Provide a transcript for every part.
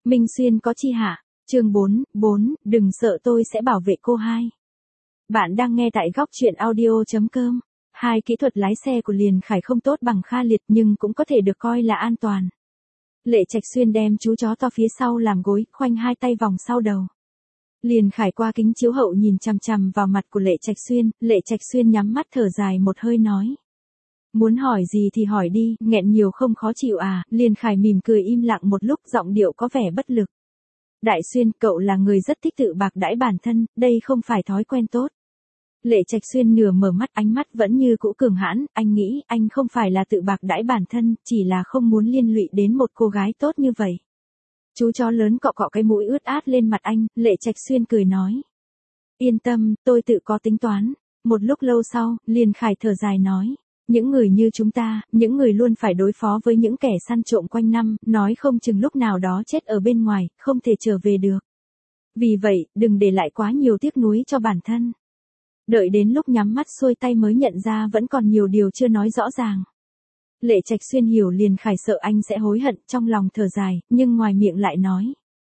Minh Xuyên có chi hạ, chương 4, đừng sợ tôi sẽ bảo vệ cô hai. Bạn đang nghe tại góc truyện audio.com. Hai kỹ thuật lái xe của Liền Khải không tốt bằng Kha Liệt nhưng cũng có thể được coi là an toàn. Lệ Trạch Xuyên đem chú chó to phía sau làm gối, khoanh hai tay vòng sau đầu. Liền Khải qua kính chiếu hậu nhìn chằm chằm vào mặt của Lệ Trạch Xuyên nhắm mắt thở dài một hơi nói. Muốn hỏi gì thì hỏi đi, nghẹn nhiều không khó chịu à, Liền Khải mỉm cười im lặng một lúc giọng điệu có vẻ bất lực. Đại Xuyên, cậu là người rất thích tự bạc đãi bản thân, đây không phải thói quen tốt. Lệ Trạch Xuyên nửa mở mắt, ánh mắt vẫn như cũ cường hãn, anh nghĩ anh không phải là tự bạc đãi bản thân, chỉ là không muốn liên lụy đến một cô gái tốt như vậy. Chú chó lớn cọ cọ cái mũi ướt át lên mặt anh, Lệ Trạch Xuyên cười nói. Yên tâm, tôi tự có tính toán. Một lúc lâu sau, Liền Khải thở dài nói. Những người như chúng ta, những người luôn phải đối phó với những kẻ săn trộm quanh năm, nói không chừng lúc nào đó chết ở bên ngoài, không thể trở về được. Vì vậy, đừng để lại quá nhiều tiếc nuối cho bản thân. Đợi đến lúc nhắm mắt xuôi tay mới nhận ra vẫn còn nhiều điều chưa nói rõ ràng. Lệ Trạch Xuyên hiểu Liền Khải sợ anh sẽ hối hận, trong lòng thở dài, nhưng ngoài miệng lại nói.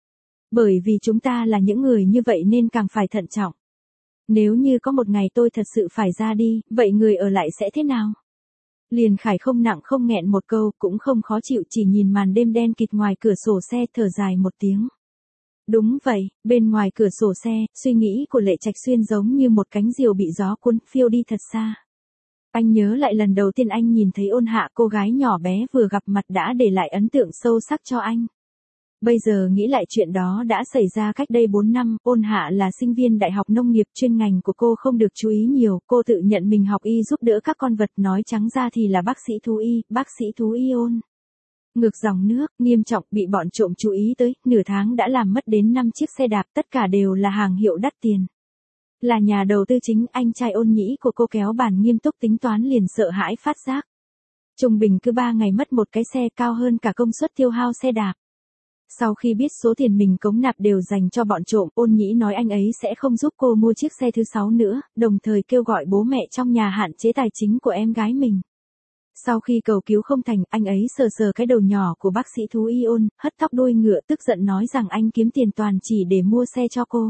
Bởi vì chúng ta là những người như vậy nên càng phải thận trọng. Nếu như có một ngày tôi thật sự phải ra đi, vậy người ở lại sẽ thế nào? Liền Khải không nặng không nghẹn một câu, cũng không khó chịu, chỉ nhìn màn đêm đen kịt ngoài cửa sổ xe, thở dài một tiếng. Đúng vậy, bên ngoài cửa sổ xe, suy nghĩ của Lệ Trạch Xuyên giống như một cánh diều bị gió cuốn phiêu đi thật xa. Anh nhớ lại lần đầu tiên anh nhìn thấy Ôn Hạ, cô gái nhỏ bé vừa gặp mặt đã để lại ấn tượng sâu sắc cho anh. Bây giờ nghĩ lại chuyện đó đã xảy ra cách đây 4 năm, Ôn Hạ là sinh viên đại học nông nghiệp, chuyên ngành của cô không được chú ý nhiều, cô tự nhận mình học y giúp đỡ các con vật, nói trắng ra thì là bác sĩ thú y Ôn. Ngược dòng nước, nghiêm trọng, bị bọn trộm chú ý tới, nửa tháng đã làm mất đến 5 chiếc xe đạp, tất cả đều là hàng hiệu đắt tiền. Là nhà đầu tư chính, anh trai Ôn Nhĩ của cô kéo bàn nghiêm túc tính toán liền sợ hãi phát giác. Trung bình cứ 3 ngày mất một cái xe, cao hơn cả công suất tiêu hao xe đạp. Sau khi biết số tiền mình cống nạp đều dành cho bọn trộm, Ôn Nhĩ nói anh ấy sẽ không giúp cô mua chiếc xe thứ 6 nữa, đồng thời kêu gọi bố mẹ trong nhà hạn chế tài chính của em gái mình. Sau khi cầu cứu không thành, anh ấy sờ sờ cái đầu nhỏ của bác sĩ thú y Ôn, hất tóc đuôi ngựa, tức giận nói rằng anh kiếm tiền toàn chỉ để mua xe cho cô.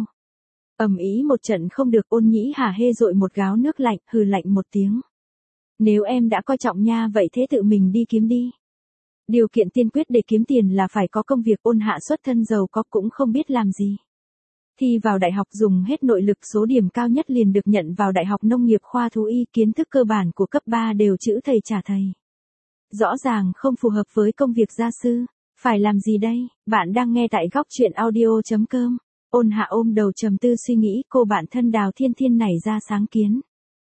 Ầm ĩ một trận không được, Ôn Nhĩ hả hê dội một gáo nước lạnh, hừ lạnh một tiếng. Nếu em đã coi trọng nha, vậy thế tự mình đi kiếm đi. Điều kiện tiên quyết để kiếm tiền là phải có công việc. Ôn Hạ xuất thân giàu có cũng không biết làm gì. Thi vào đại học dùng hết nội lực, số điểm cao nhất liền được nhận vào Đại học Nông nghiệp khoa thú y, kiến thức cơ bản của cấp 3 đều chữ thầy trả thầy. Rõ ràng không phù hợp với công việc gia sư. Phải làm gì đây? Bạn đang nghe tại góc truyện audio.com. Ôn Hạ ôm đầu trầm tư suy nghĩ, cô bạn thân Đào Thiên Thiên nảy ra sáng kiến.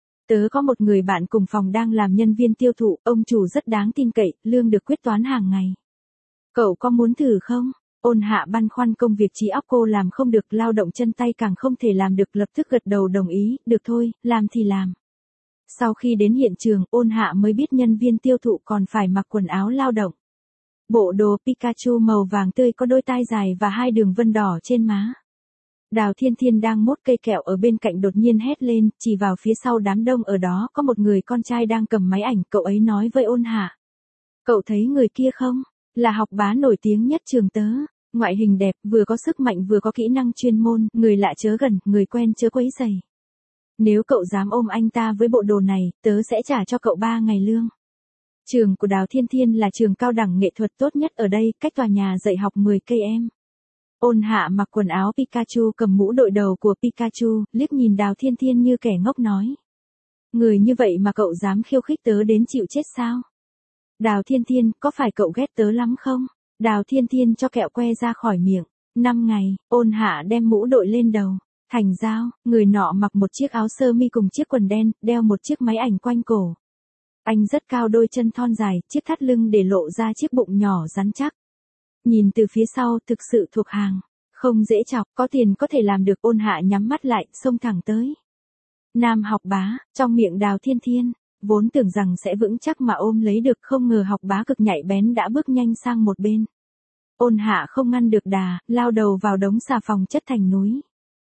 Tớ có một người bạn cùng phòng đang làm nhân viên tiêu thụ, ông chủ rất đáng tin cậy, lương được quyết toán hàng ngày. Cậu có muốn thử không? Ôn Hạ băn khoăn, công việc trí óc cô làm không được, lao động chân tay càng không thể làm được, lập tức gật đầu đồng ý, được thôi, làm thì làm. Sau khi đến hiện trường, Ôn Hạ mới biết nhân viên tiêu thụ còn phải mặc quần áo lao động. Bộ đồ Pikachu màu vàng tươi có đôi tai dài và 2 đường vân đỏ trên má. Đào Thiên Thiên đang mốt cây kẹo ở bên cạnh đột nhiên hét lên, chỉ vào phía sau đám đông, ở đó có một người con trai đang cầm máy ảnh, cậu ấy nói với Ôn Hạ. Cậu thấy người kia không? Là học bá nổi tiếng nhất trường tớ. Ngoại hình đẹp, vừa có sức mạnh vừa có kỹ năng chuyên môn, người lạ chớ gần, người quen chớ quấy rầy. Nếu cậu dám ôm anh ta với bộ đồ này, tớ sẽ trả cho cậu 3 ngày lương. Trường của Đào Thiên Thiên là trường cao đẳng nghệ thuật tốt nhất ở đây, cách tòa nhà dạy học 10 cây em. Ôn Hạ mặc quần áo Pikachu, cầm mũ đội đầu của Pikachu, liếc nhìn Đào Thiên Thiên như kẻ ngốc nói. Người như vậy mà cậu dám khiêu khích tớ đến chịu chết sao? Đào Thiên Thiên, có phải cậu ghét tớ lắm không? Đào Thiên Thiên cho kẹo que ra khỏi miệng. 5 ngày, Ôn Hạ đem mũ đội lên đầu. Thành giao, người nọ mặc một chiếc áo sơ mi cùng chiếc quần đen, đeo một chiếc máy ảnh quanh cổ. Anh rất cao, đôi chân thon dài, chiếc thắt lưng để lộ ra chiếc bụng nhỏ rắn chắc. Nhìn từ phía sau thực sự thuộc hàng. Không dễ chọc, có tiền có thể làm được. Ôn Hạ nhắm mắt lại, xông thẳng tới. Nam học bá, trong miệng Đào Thiên Thiên. Vốn tưởng rằng sẽ vững chắc mà ôm lấy được, không ngờ học bá cực nhạy bén đã bước nhanh sang một bên. Ôn Hạ không ngăn được đà, lao đầu vào đống xà phòng chất thành núi.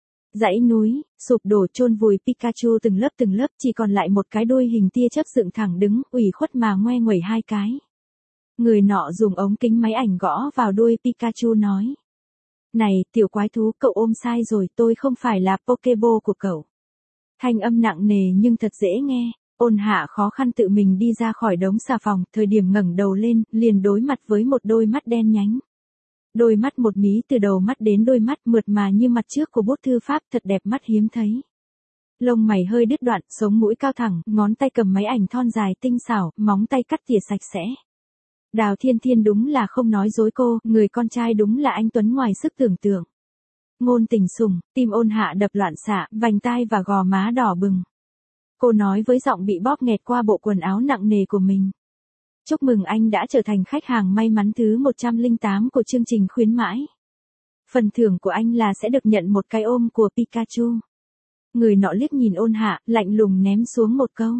Dãy núi, sụp đổ chôn vùi Pikachu từng lớp, chỉ còn lại một cái đuôi hình tia chớp dựng thẳng đứng, ủy khuất mà ngoe nguẩy 2 cái. Người nọ dùng ống kính máy ảnh gõ vào đuôi Pikachu nói. Này, tiểu quái thú, cậu ôm sai rồi, tôi không phải là Pokéball của cậu. Thanh âm nặng nề nhưng thật dễ nghe. Ôn Hạ khó khăn tự mình đi ra khỏi đống xà phòng, thời điểm ngẩng đầu lên, liền đối mặt với một đôi mắt đen nhánh. Đôi mắt một mí từ đầu mắt đến đôi mắt mượt mà như mặt trước của bút thư pháp, thật đẹp mắt hiếm thấy. Lông mày hơi đứt đoạn, sống mũi cao thẳng, ngón tay cầm máy ảnh thon dài tinh xảo, móng tay cắt tỉa sạch sẽ. Đào Thiên Thiên đúng là không nói dối cô, người con trai đúng là anh tuấn ngoài sức tưởng tượng. Ngôn tình sùng, tim Ôn Hạ đập loạn xạ, vành tai và gò má đỏ bừng. Cô nói với giọng bị bóp nghẹt qua bộ quần áo nặng nề của mình. Chúc mừng anh đã trở thành khách hàng may mắn thứ 108 của chương trình khuyến mãi. Phần thưởng của anh là sẽ được nhận một cái ôm của Pikachu. Người nọ liếc nhìn Ôn Hạ, lạnh lùng ném xuống một câu.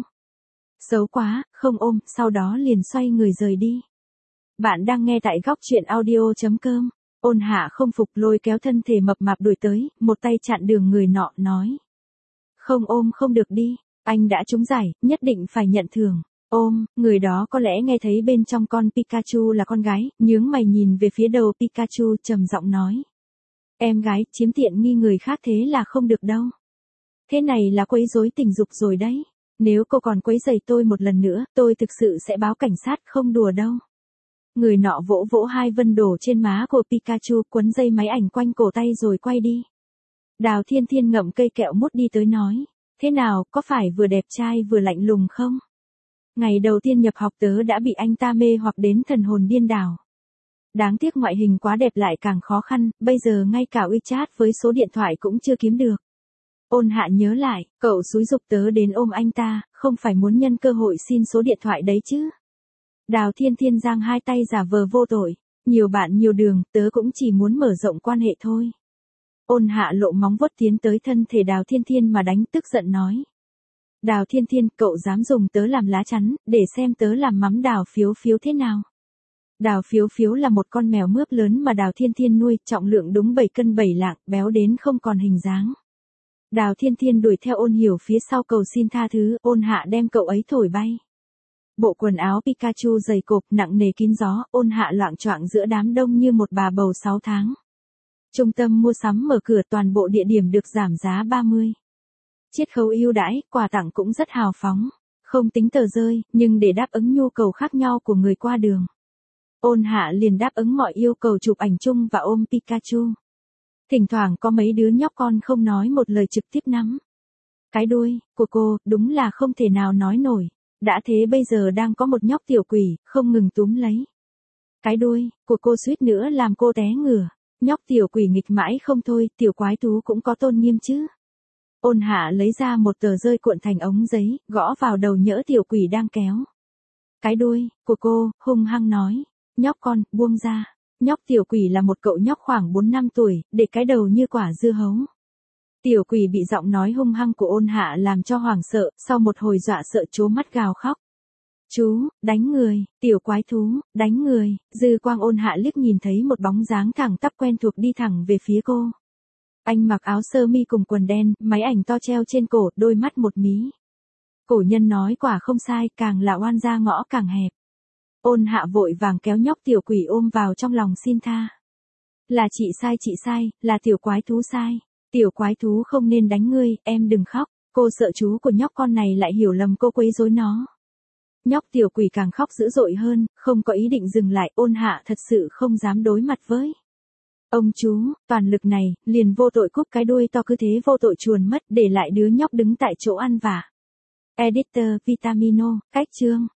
Xấu quá, không ôm, sau đó liền xoay người rời đi. Bạn đang nghe tại góc truyện audio.com. Ôn Hạ không phục lôi kéo thân thể mập mạp đuổi tới, một tay chặn đường người nọ, nói. Không ôm không được đi, anh đã trúng giải, nhất định phải nhận thưởng. Ôm, người đó có lẽ nghe thấy bên trong con Pikachu là con gái, nhướng mày nhìn về phía đầu Pikachu trầm giọng nói. Em gái, chiếm tiện nghi người khác thế là không được đâu. Thế này là quấy rối tình dục rồi đấy. Nếu cô còn quấy rầy tôi một lần nữa, tôi thực sự sẽ báo cảnh sát, không đùa đâu. Người nọ vỗ vỗ hai vân đổ trên má của Pikachu, quấn dây máy ảnh quanh cổ tay rồi quay đi. Đào Thiên Thiên ngậm cây kẹo mút đi tới nói. Thế nào, có phải vừa đẹp trai vừa lạnh lùng không? Ngày đầu tiên nhập học tớ đã bị anh ta mê hoặc đến thần hồn điên đảo. Đáng tiếc ngoại hình quá đẹp lại càng khó khăn, bây giờ ngay cả WeChat với số điện thoại cũng chưa kiếm được. Ôn Hạ nhớ lại, cậu xúi giục tớ đến ôm anh ta, không phải muốn nhân cơ hội xin số điện thoại đấy chứ. Đào Thiên Thiên giang hai tay giả vờ vô tội, nhiều bạn nhiều đường, tớ cũng chỉ muốn mở rộng quan hệ thôi. Ôn Hạ lộ móng vuốt tiến tới thân thể Đào Thiên Thiên mà đánh, tức giận nói. Đào Thiên Thiên, cậu dám dùng tớ làm lá chắn, để xem tớ làm mắm Đào Phiếu Phiếu thế nào. Đào Phiếu Phiếu là một con mèo mướp lớn mà Đào Thiên Thiên nuôi, trọng lượng đúng 7 cân 7 lạng, béo đến không còn hình dáng. Đào Thiên Thiên đuổi theo Ôn Hiểu phía sau cầu xin tha thứ, Ôn Hạ đem cậu ấy thổi bay. Bộ quần áo Pikachu dày cộp nặng nề kín gió, Ôn Hạ loạng choạng giữa đám đông như một bà bầu 6 tháng. Trung tâm mua sắm mở cửa, toàn bộ địa điểm được giảm giá 30. Chiết khấu ưu đãi, quà tặng cũng rất hào phóng. Không tính tờ rơi, nhưng để đáp ứng nhu cầu khác nhau của người qua đường. Ôn Hạ liền đáp ứng mọi yêu cầu chụp ảnh chung và ôm Pikachu. Thỉnh thoảng có mấy đứa nhóc con không nói một lời trực tiếp nắm cái đuôi của cô, đúng là không thể nào nói nổi. Đã thế bây giờ đang có một nhóc tiểu quỷ, không ngừng túm lấy cái đuôi của cô, suýt nữa làm cô té ngửa. Nhóc tiểu quỷ nghịch mãi không thôi, tiểu quái thú cũng có tôn nghiêm chứ. Ôn Hạ lấy ra một tờ rơi cuộn thành ống giấy, gõ vào đầu nhỡ tiểu quỷ đang kéo cái đuôi của cô, hung hăng nói. Nhóc con, buông ra. Nhóc tiểu quỷ là một cậu nhóc khoảng 4 năm tuổi, để cái đầu như quả dưa hấu. Tiểu quỷ bị giọng nói hung hăng của Ôn Hạ làm cho hoảng sợ, sau một hồi dọa sợ trố mắt gào khóc. Chú, đánh người, tiểu quái thú, đánh người. Dư quang Ôn Hạ liếc nhìn thấy một bóng dáng thẳng tắp quen thuộc đi thẳng về phía cô. Anh mặc áo sơ mi cùng quần đen, máy ảnh to treo trên cổ, đôi mắt một mí. Cổ nhân nói quả không sai, càng là oan gia ngõ càng hẹp. Ôn Hạ vội vàng kéo nhóc tiểu quỷ ôm vào trong lòng xin tha. Là chị sai, là tiểu quái thú sai. Tiểu quái thú không nên đánh ngươi, em đừng khóc. Cô sợ chú của nhóc con này lại hiểu lầm cô quấy rối nó. Nhóc tiểu quỷ càng khóc dữ dội hơn, không có ý định dừng lại. Ôn Hạ thật sự không dám đối mặt với ông chú, toàn lực này, liền vô tội cúp cái đuôi to, cứ thế vô tội chuồn mất, để lại đứa nhóc đứng tại chỗ ăn vạ. Editor Vitamino, cách chương.